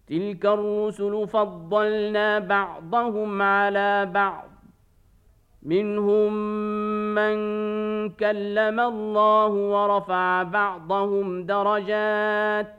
تلك الرسل فضلنا بعضهم على بعض، منهم من كلم الله ورفع بعضهم درجات،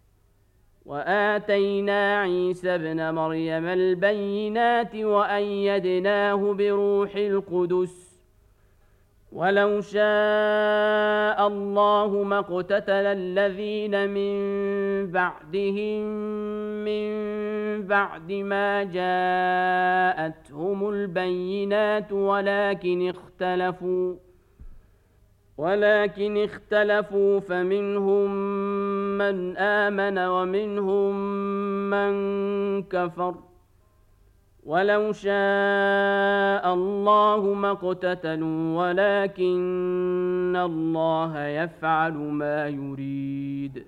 وآتينا عيسى ابن مريم البينات وأيدناه بروح القدس، ولو شاء الله ما اقتتل الذين من بعدهم من بعد ما جاءتهم البينات ولكن اختلفوا فمنهم من آمن ومنهم من كفر، ولو شاء الله ما اقتتلوا ولكن الله يفعل ما يريد.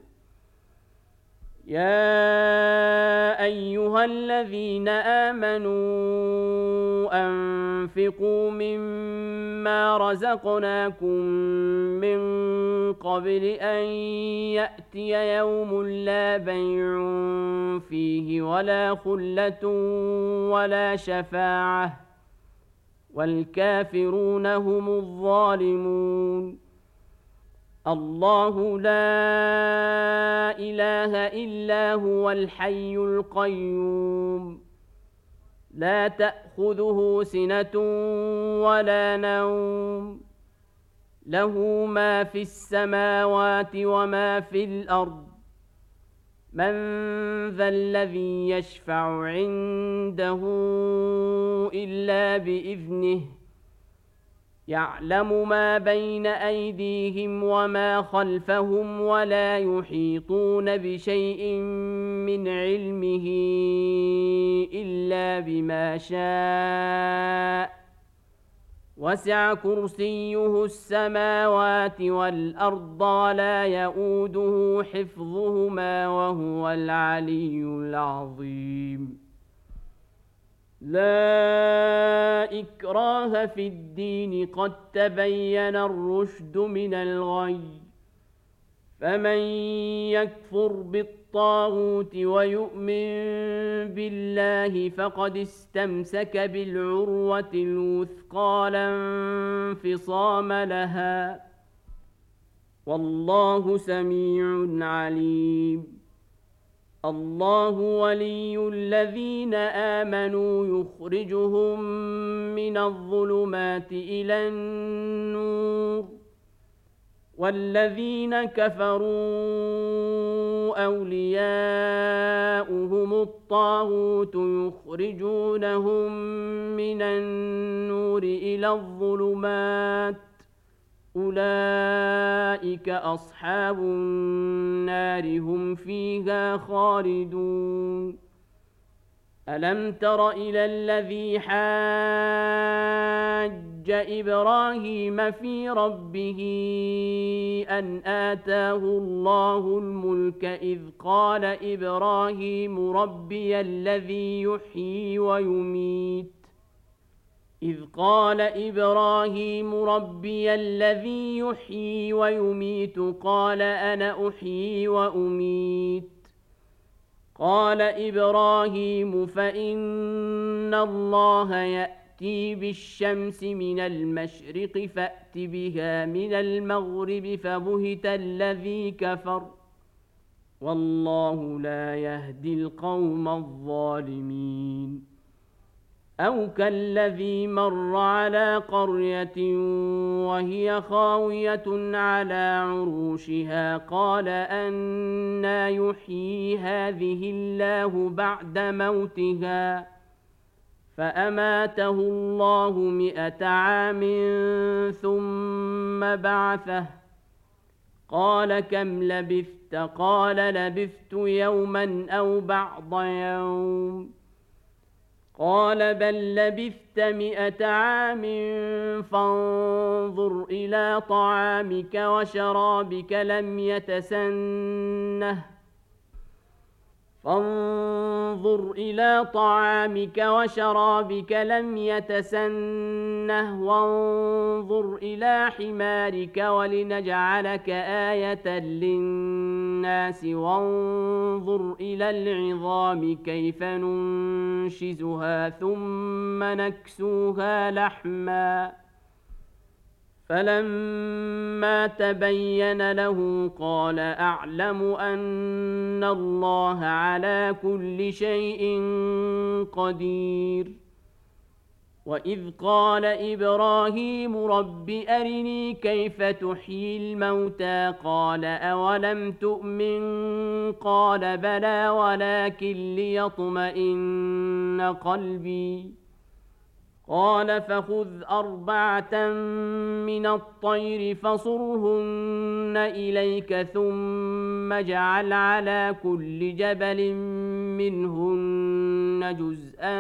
يا أيها الذين آمنوا أنفقوا مما رزقناكم من قبل أن يأتي يوم لا بيع فيه ولا خلة ولا شفاعة والكافرون هم الظالمون. الله لا إله إلا هو الحي القيوم، لا تأخذه سنة ولا نوم، له ما في السماوات وما في الأرض. من ذا الذي يشفع عنده إلا بإذنه، يعلم ما بين أيديهم وما خلفهم ولا يحيطون بشيء من علمه إلا بما شاء، وسع كرسيه السماوات والأرض ولا يؤوده حفظهما وهو العلي العظيم. لا إكراه في الدين قد تبين الرشد من الغي، فمن يكفر بالطاغوت ويؤمن بالله فقد استمسك بالعروة الوثقى لا انفصام لها، والله سميع عليم. الله ولي الذين آمنوا يخرجهم من الظلمات إلى النور، والذين كفروا أولياؤهم الطاغوت يخرجونهم من النور إلى الظلمات، أولئك أصحاب النار هم فيها خالدون. ألم تر إلى الذي حاج إبراهيم في ربه أن آتاه الله الملك إذ قال إبراهيم ربي الذي يحيي ويميت قال أنا أحيي وأميت. قال إبراهيم فإن الله يأتي بالشمس من المشرق فأت بها من المغرب فبهت الذي كفر، والله لا يهدي القوم الظالمين. أو كالذي مر على قرية وهي خاوية على عروشها قال أنى يحيي هذه الله بعد موتها، فأماته الله 100 عام ثم بعثه، قال كم لبثت؟ قال لبثت يوما أو بعض يوم، قال بل لبثت 100 عام فانظر إلى طعامك وشرابك لم يتسنه وانظر إلى حمارك ولنجعلك آية للناس الناس وانظر إلى العظام كيف ننشزها ثم نكسوها لحما فلما تبين له قال أعلم أن الله على كل شيء قدير وإذ قال إبراهيم رب أرني كيف تحيي الموتى قال أولم تؤمن قال بلى ولكن ليطمئن قلبي قال فخذ 4 من الطير فصرهن إليك ثم اجعل على كل جبل منهن جزءا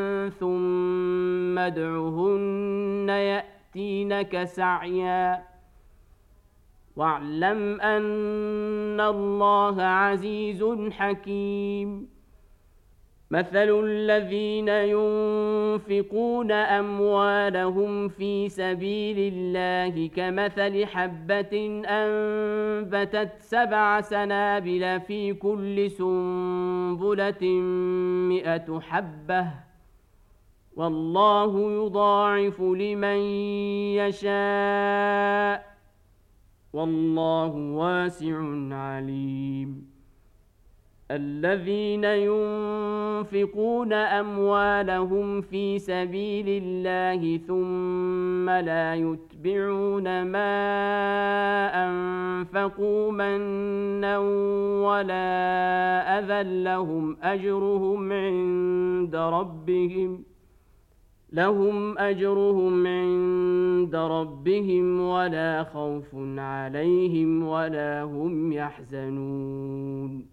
ثم ادعهن يأتينك سعيا واعلم أن الله عزيز حكيم مثل الذين ينفقون أموالهم في سبيل الله كمثل حبة أنبتت 7 سنابل في كل سنبلة 100 حبة والله يضاعف لمن يشاء والله واسع عليم الذين ينفقون أموالهم في سبيل الله ثم لا يتبعون ما أنفقوا منا ولا أذى لهم أجرهم عند ربهم ولا خوف عليهم ولا هم يحزنون